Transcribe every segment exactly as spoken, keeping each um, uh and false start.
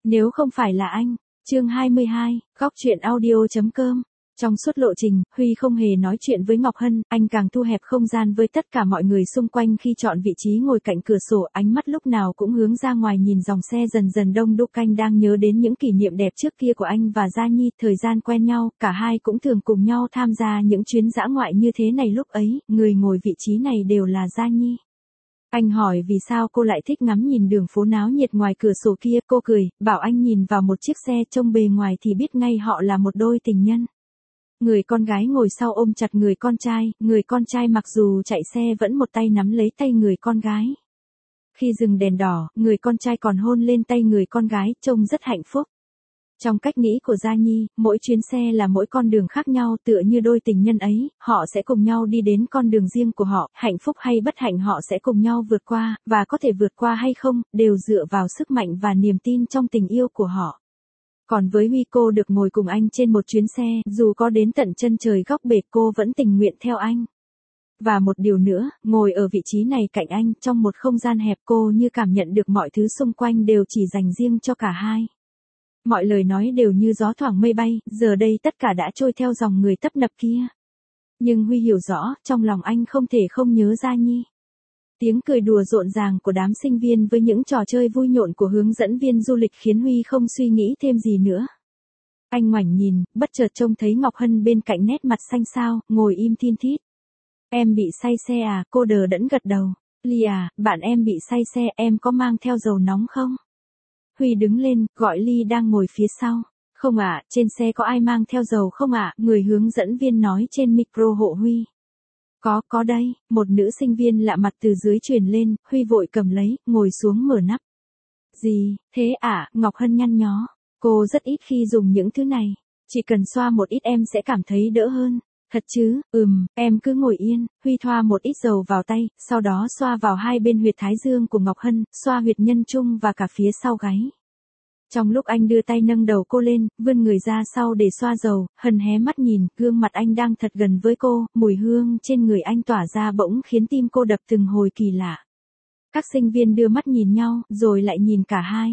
Nếu không phải là anh. Chương hai mươi hai, góc truyện audio.com. Trong suốt lộ trình, Huy không hề nói chuyện với Ngọc Hân, anh càng thu hẹp không gian với tất cả mọi người xung quanh khi chọn vị trí ngồi cạnh cửa sổ, ánh mắt lúc nào cũng hướng ra ngoài nhìn dòng xe dần dần đông đúc. Anh đang nhớ đến những kỷ niệm đẹp trước kia của anh và Gia Nhi, thời gian quen nhau, cả hai cũng thường cùng nhau tham gia những chuyến dã ngoại như thế này. Lúc ấy, người ngồi vị trí này đều là Gia Nhi. Anh hỏi vì sao cô lại thích ngắm nhìn đường phố náo nhiệt ngoài cửa sổ kia, cô cười, bảo anh nhìn vào một chiếc xe trông bề ngoài thì biết ngay họ là một đôi tình nhân. Người con gái ngồi sau ôm chặt người con trai, người con trai mặc dù chạy xe vẫn một tay nắm lấy tay người con gái. Khi dừng đèn đỏ, người con trai còn hôn lên tay người con gái, trông rất hạnh phúc. Trong cách nghĩ của Gia Nhi, mỗi chuyến xe là mỗi con đường khác nhau, tựa như đôi tình nhân ấy, họ sẽ cùng nhau đi đến con đường riêng của họ, hạnh phúc hay bất hạnh họ sẽ cùng nhau vượt qua, và có thể vượt qua hay không, đều dựa vào sức mạnh và niềm tin trong tình yêu của họ. Còn với Huy, cô được ngồi cùng anh trên một chuyến xe, dù có đến tận chân trời góc bể cô vẫn tình nguyện theo anh. Và một điều nữa, ngồi ở vị trí này cạnh anh, trong một không gian hẹp, cô như cảm nhận được mọi thứ xung quanh đều chỉ dành riêng cho cả hai. Mọi lời nói đều như gió thoảng mây bay, giờ đây tất cả đã trôi theo dòng người tấp nập kia. Nhưng Huy hiểu rõ, trong lòng anh không thể không nhớ Gia Nhi. Tiếng cười đùa rộn ràng của đám sinh viên với những trò chơi vui nhộn của hướng dẫn viên du lịch khiến Huy không suy nghĩ thêm gì nữa. Anh ngoảnh nhìn, bất chợt trông thấy Ngọc Hân bên cạnh, nét mặt xanh xao, ngồi im thin thít. Em bị say xe à? Cô đờ đẫn gật đầu. Ly à, bạn em bị say xe, em có mang theo dầu nóng không? Huy đứng lên, gọi Ly đang ngồi phía sau. Không ạ, trên xe có ai mang theo dầu không ạ? Người hướng dẫn viên nói trên micro hộ Huy. Có, có đây, một nữ sinh viên lạ mặt từ dưới truyền lên, Huy vội cầm lấy, ngồi xuống mở nắp. Gì, thế ạ? Ngọc Hân nhăn nhó. Cô rất ít khi dùng những thứ này. Chỉ cần xoa một ít em sẽ cảm thấy đỡ hơn. Thật chứ? Ừm, em cứ ngồi yên. Huy thoa một ít dầu vào tay, sau đó xoa vào hai bên huyệt thái dương của Ngọc Hân, xoa huyệt nhân trung và cả phía sau gáy. Trong lúc anh đưa tay nâng đầu cô lên, vươn người ra sau để xoa dầu, Hân hé mắt nhìn, gương mặt anh đang thật gần với cô, mùi hương trên người anh tỏa ra bỗng khiến tim cô đập từng hồi kỳ lạ. Các sinh viên đưa mắt nhìn nhau, rồi lại nhìn cả hai.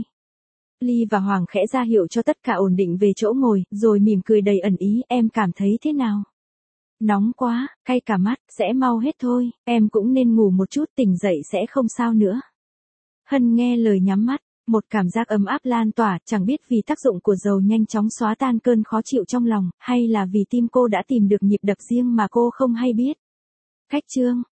Ly và Hoàng khẽ ra hiệu cho tất cả ổn định về chỗ ngồi, rồi mỉm cười đầy ẩn ý, em cảm thấy thế nào? Nóng quá, cay cả mắt, sẽ mau hết thôi, em cũng nên ngủ một chút, tỉnh dậy sẽ không sao nữa. Hân nghe lời nhắm mắt. Một cảm giác ấm áp lan tỏa, chẳng biết vì tác dụng của dầu nhanh chóng xóa tan cơn khó chịu trong lòng, hay là vì tim cô đã tìm được nhịp đập riêng mà cô không hay biết. Khách trương,